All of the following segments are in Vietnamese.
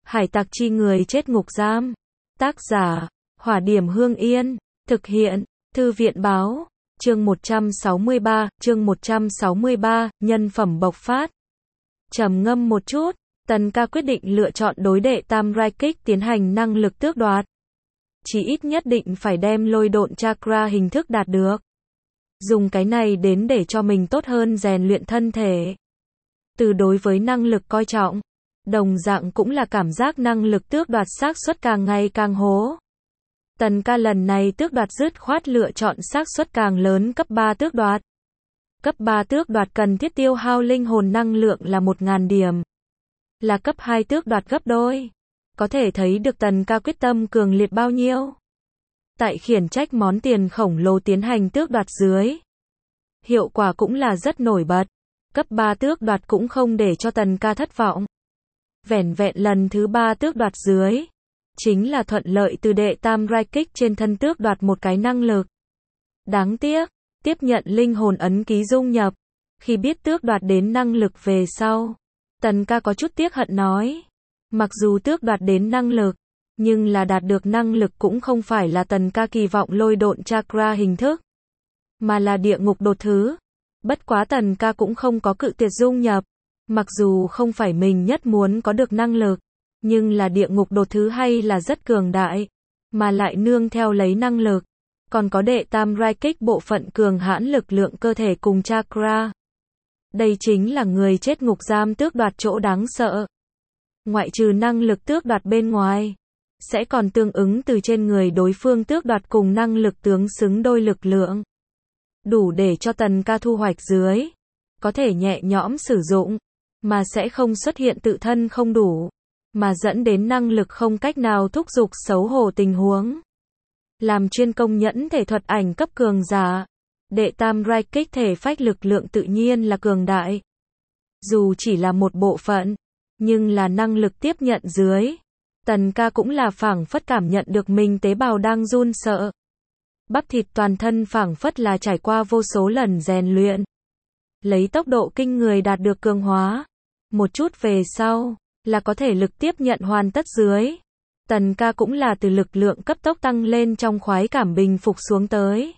Hải tặc chi người chết ngục giam. Tác giả, Hỏa Điểm Hương Yên. Thực hiện, Thư viện Báo. Chương 163, nhân phẩm bộc phát. Trầm ngâm một chút, Tần Ca quyết định lựa chọn đối đệ tam rai kích tiến hành năng lực tước đoạt. Chỉ ít nhất định phải đem lôi độn chakra hình thức đạt được. Dùng cái này đến để cho mình tốt hơn rèn luyện thân thể. Từ đối với năng lực coi trọng, đồng dạng cũng là cảm giác năng lực tước đoạt xác suất càng ngày càng hố. Tần Ca lần này tước đoạt dứt khoát lựa chọn xác suất càng lớn cấp 3 tước đoạt. Cấp 3 tước đoạt cần thiết tiêu hao linh hồn năng lượng là 1000 điểm. Là cấp 2 tước đoạt gấp đôi. Có thể thấy được Tần Ca quyết tâm cường liệt bao nhiêu. Tại khiển trách món tiền khổng lồ tiến hành tước đoạt dưới. Hiệu quả cũng là rất nổi bật. Cấp 3 tước đoạt cũng không để cho Tần Ca thất vọng. Vẻn vẹn lần thứ 3 tước đoạt dưới. Chính là thuận lợi từ đệ tam rai kích trên thân tước đoạt một cái năng lực. Đáng tiếc, tiếp nhận linh hồn ấn ký dung nhập. Khi biết tước đoạt đến năng lực về sau, Tần Ca có chút tiếc hận nói. Mặc dù tước đoạt đến năng lực, nhưng là đạt được năng lực cũng không phải là Tần Ca kỳ vọng lôi độn chakra hình thức, mà là địa ngục đột thứ. Bất quá Tần Ca cũng không có cự tuyệt dung nhập. Mặc dù không phải mình nhất muốn có được năng lực, nhưng là địa ngục đột thứ hay là rất cường đại, mà lại nương theo lấy năng lực, còn có đệ tam rai kích bộ phận cường hãn lực lượng cơ thể cùng chakra. Đây chính là người chết ngục giam tước đoạt chỗ đáng sợ. Ngoại trừ năng lực tước đoạt bên ngoài, sẽ còn tương ứng từ trên người đối phương tước đoạt cùng năng lực tướng xứng đôi lực lượng. Đủ để cho Tần Ca thu hoạch dưới, có thể nhẹ nhõm sử dụng, mà sẽ không xuất hiện tự thân không đủ, mà dẫn đến năng lực không cách nào thúc giục xấu hổ tình huống. Làm chuyên công nhẫn thể thuật ảnh cấp cường giả, đệ tam rai kích thể phách lực lượng tự nhiên là cường đại. Dù chỉ là một bộ phận, nhưng là năng lực tiếp nhận dưới, Tần Ca cũng là phảng phất cảm nhận được mình tế bào đang run sợ. Bắp thịt toàn thân phảng phất là trải qua vô số lần rèn luyện, lấy tốc độ kinh người đạt được cường hóa. Một chút về sau, là có thể lực tiếp nhận hoàn tất dưới. Tần Ca cũng là từ lực lượng cấp tốc tăng lên trong khoái cảm bình phục xuống tới.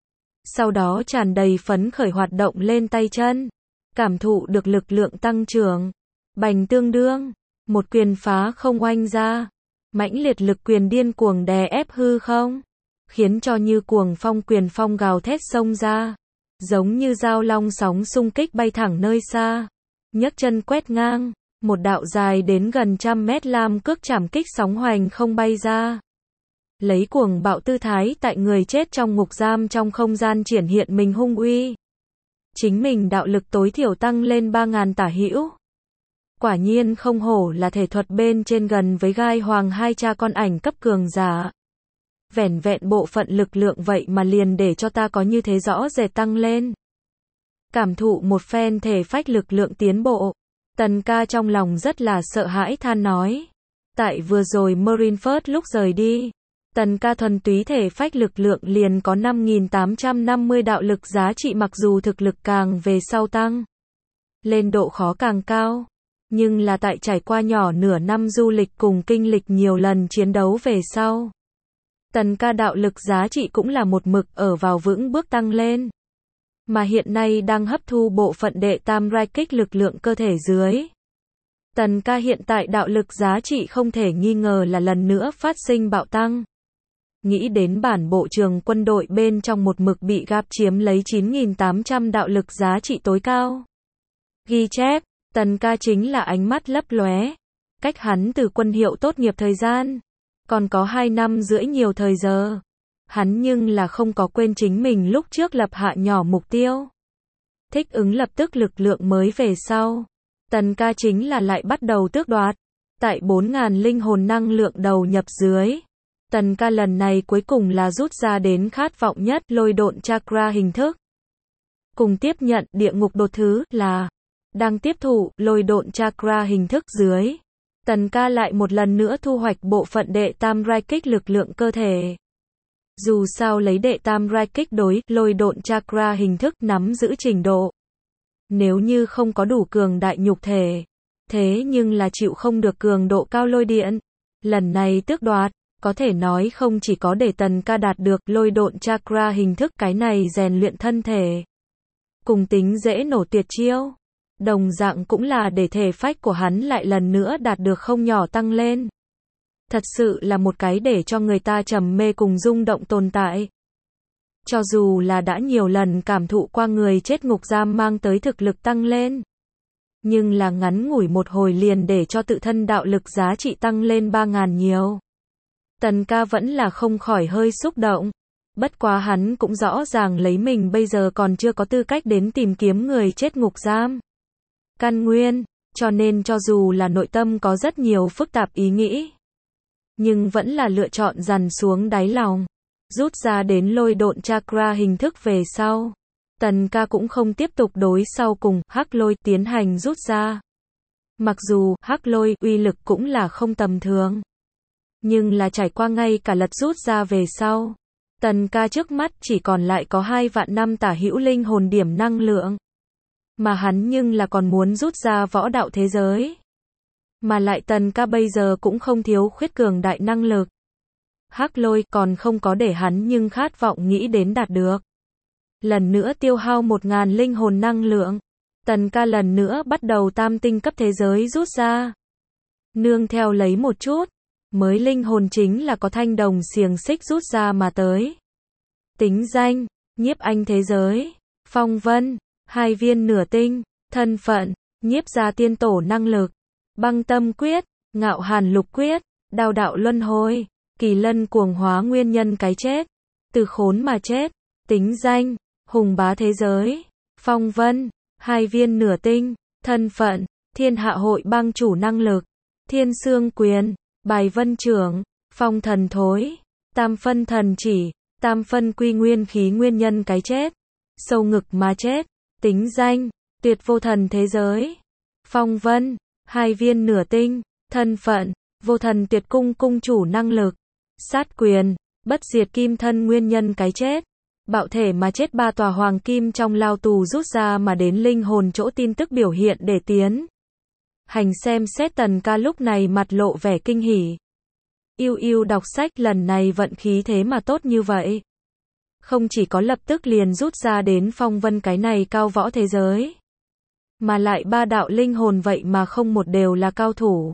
Sau đó tràn đầy phấn khởi hoạt động lên tay chân, cảm thụ được lực lượng tăng trưởng. Bành tương đương, một quyền phá không oanh ra, mãnh liệt lực quyền điên cuồng đè ép hư không, khiến cho như cuồng phong quyền phong gào thét xông ra, giống như dao long sóng xung kích bay thẳng nơi xa, nhấc chân quét ngang, một đạo dài đến gần 100 mét lam cước chảm kích sóng hoành không bay ra. Lấy cuồng bạo tư thái tại người chết trong ngục giam trong không gian triển hiện mình hung uy. Chính mình đạo lực tối thiểu tăng lên 3000 tả hữu. Quả nhiên không hổ là thể thuật bên trên gần với gai hoàng hai cha con ảnh cấp cường giả. Vẻn vẹn bộ phận lực lượng vậy mà liền để cho ta có như thế rõ rệt tăng lên. Cảm thụ một phen thể phách lực lượng tiến bộ, Tần Ca trong lòng rất là sợ hãi than nói. Tại vừa rồi Marineford lúc rời đi, Tần Ca thuần túy thể phách lực lượng liền có 5850 đạo lực giá trị, mặc dù thực lực càng về sau tăng lên độ khó càng cao. Nhưng là tại trải qua nhỏ nửa năm du lịch cùng kinh lịch nhiều lần chiến đấu về sau, Tần Ca đạo lực giá trị cũng là một mực ở vào vững bước tăng lên. Mà hiện nay đang hấp thu bộ phận đệ tam rai kích lực lượng cơ thể dưới. Tần Ca hiện tại đạo lực giá trị không thể nghi ngờ là lần nữa phát sinh bạo tăng. Nghĩ đến bản bộ trường quân đội bên trong một mực bị gáp chiếm lấy 9800 đạo lực giá trị tối cao. Ghi chép, Tần Ca chính là ánh mắt lấp lóe. Cách hắn từ quân hiệu tốt nghiệp thời gian, còn có 2 năm rưỡi nhiều thời giờ. Hắn nhưng là không có quên chính mình lúc trước lập hạ nhỏ mục tiêu. Thích ứng lập tức lực lượng mới về sau. Tần Ca chính là lại bắt đầu tước đoạt. Tại 4000 linh hồn năng lượng đầu nhập dưới. Tần Ca lần này cuối cùng là rút ra đến khát vọng nhất lôi độn chakra hình thức. Cùng tiếp nhận địa ngục đột thứ là đang tiếp thụ lôi độn chakra hình thức dưới. Tần Ca lại một lần nữa thu hoạch bộ phận đệ tam rai kích lực lượng cơ thể. Dù sao lấy đệ tam rai kích đối lôi độn chakra hình thức nắm giữ trình độ. Nếu như không có đủ cường đại nhục thể, Thế nhưng là chịu không được cường độ cao lôi điện. Lần này tước đoạt, có thể nói không chỉ có để Tần Ca đạt được lôi độn chakra hình thức cái này rèn luyện thân thể. Cùng tính dễ nổ tuyệt chiêu. Đồng dạng cũng là để thể phách của hắn lại lần nữa đạt được không nhỏ tăng lên. Thật sự là một cái để cho người ta trầm mê cùng rung động tồn tại. Cho dù là đã nhiều lần cảm thụ qua người chết ngục giam mang tới thực lực tăng lên. Nhưng là ngắn ngủi một hồi liền để cho tự thân đạo lực giá trị tăng lên 3.000 nhiều. Tần Ca vẫn là không khỏi hơi xúc động. Bất quá hắn cũng rõ ràng lấy mình bây giờ còn chưa có tư cách đến tìm kiếm người chết ngục giam. Căn nguyên, cho nên cho dù là nội tâm có rất nhiều phức tạp ý nghĩ. Nhưng vẫn là lựa chọn dằn xuống đáy lòng. Rút ra đến lôi độn chakra hình thức về sau. Tần Ca cũng không tiếp tục đối sau cùng hắc lôi tiến hành rút ra. Mặc dù hắc lôi uy lực cũng là không tầm thường. Nhưng là trải qua ngay cả lật rút ra về sau. Tần Ca trước mắt chỉ còn lại có 2 vạn năm tả hữu linh hồn điểm năng lượng. Mà hắn nhưng là còn muốn rút ra võ đạo thế giới. Mà lại Tần Ca bây giờ cũng không thiếu khuyết cường đại năng lực. Hắc lôi còn không có để hắn nhưng khát vọng nghĩ đến đạt được. Lần nữa tiêu hao 1.000 linh hồn năng lượng. Tần Ca lần nữa bắt đầu tam tinh cấp thế giới rút ra. Nương theo lấy một chút. Mới linh hồn chính là có thanh đồng xiềng xích rút ra mà tới. Tính danh, nhiếp anh thế giới, phong vân, 2 viên nửa tinh, thân phận, nhiếp gia tiên tổ năng lực, băng tâm quyết, ngạo hàn lục quyết, đao đạo luân hồi, kỳ lân cuồng hóa nguyên nhân cái chết, từ khốn mà chết, tính danh, hùng bá thế giới, phong vân, 2 viên nửa tinh, thân phận, thiên hạ hội bang chủ năng lực, thiên xương quyền, bài vân trưởng, phong thần thối, tam phân thần chỉ, tam phân quy nguyên khí nguyên nhân cái chết, sâu ngực mà chết, tính danh, tuyệt vô thần thế giới, phong vân, 2 viên nửa tinh, thân phận, vô thần tuyệt cung cung chủ năng lực, sát quyền, bất diệt kim thân nguyên nhân cái chết, bạo thể mà chết 3 tòa hoàng kim trong lao tù rút ra mà đến linh hồn chỗ tin tức biểu hiện để tiến. Hành xem xét Tần Ca lúc này mặt lộ vẻ kinh hỉ. Yêu đọc sách lần này vận khí thế mà tốt như vậy. Không chỉ có lập tức liền rút ra đến phong vân cái này cao võ thế giới. Mà lại 3 đạo linh hồn vậy mà không một đều là cao thủ.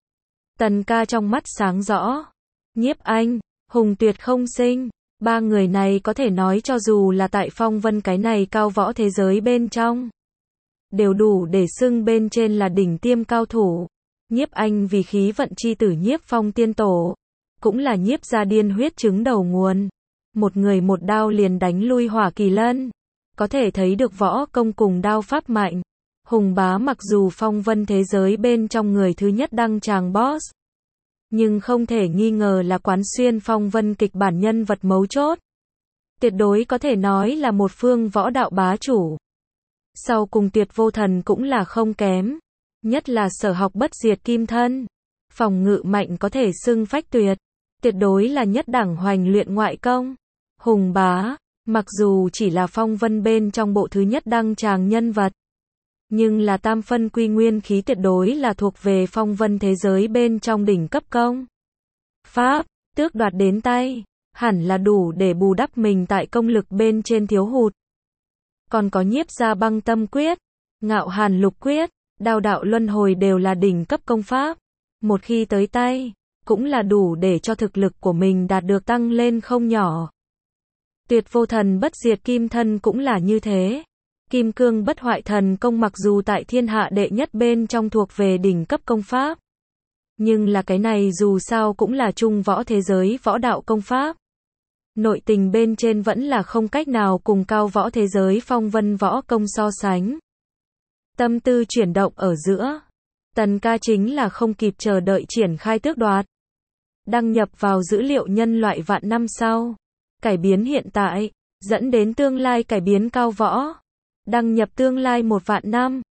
Tần Ca trong mắt sáng rõ. Nhiếp anh, hùng tuyệt không sinh. 3 người này có thể nói cho dù là tại phong vân cái này cao võ thế giới bên trong. Đều đủ để xưng bên trên là đỉnh tiêm cao thủ. Nhiếp anh vì khí vận chi tử nhiếp phong tiên tổ. Cũng là nhiếp gia điên huyết trứng đầu nguồn. Một người một đao liền đánh lui hỏa kỳ lân. Có thể thấy được võ công cùng đao pháp mạnh. Hùng bá mặc dù phong vân thế giới bên trong người thứ nhất đăng tràng boss. Nhưng không thể nghi ngờ là quán xuyên phong vân kịch bản nhân vật mấu chốt. Tuyệt đối có thể nói là một phương võ đạo bá chủ. Sau cùng tuyệt vô thần cũng là không kém. Nhất là sở học bất diệt kim thân. Phòng ngự mạnh có thể xưng phách tuyệt. Tuyệt đối là nhất đẳng hoành luyện ngoại công. Hùng bá, mặc dù chỉ là phong vân bên trong bộ thứ nhất đăng tràng nhân vật. Nhưng là tam phân quy nguyên khí tuyệt đối là thuộc về phong vân thế giới bên trong đỉnh cấp công. Pháp, tước đoạt đến tay. Hẳn là đủ để bù đắp mình tại công lực bên trên thiếu hụt. Còn có nhiếp gia băng tâm quyết, ngạo hàn lục quyết, đao đạo luân hồi đều là đỉnh cấp công pháp. Một khi tới tay, cũng là đủ để cho thực lực của mình đạt được tăng lên không nhỏ. Tuyệt vô thần bất diệt kim thân cũng là như thế. Kim cương bất hoại thần công mặc dù tại thiên hạ đệ nhất bên trong thuộc về đỉnh cấp công pháp. Nhưng là cái này dù sao cũng là trung võ thế giới võ đạo công pháp. Nội tình bên trên vẫn là không cách nào cùng cao võ thế giới phong vân võ công so sánh. Tâm tư chuyển động ở giữa. Tần Ca chính là không kịp chờ đợi triển khai tước đoạt. Đăng nhập vào dữ liệu nhân loại vạn năm sau. Cải biến hiện tại, dẫn đến tương lai cải biến cao võ. Đăng nhập tương lai 1 vạn năm.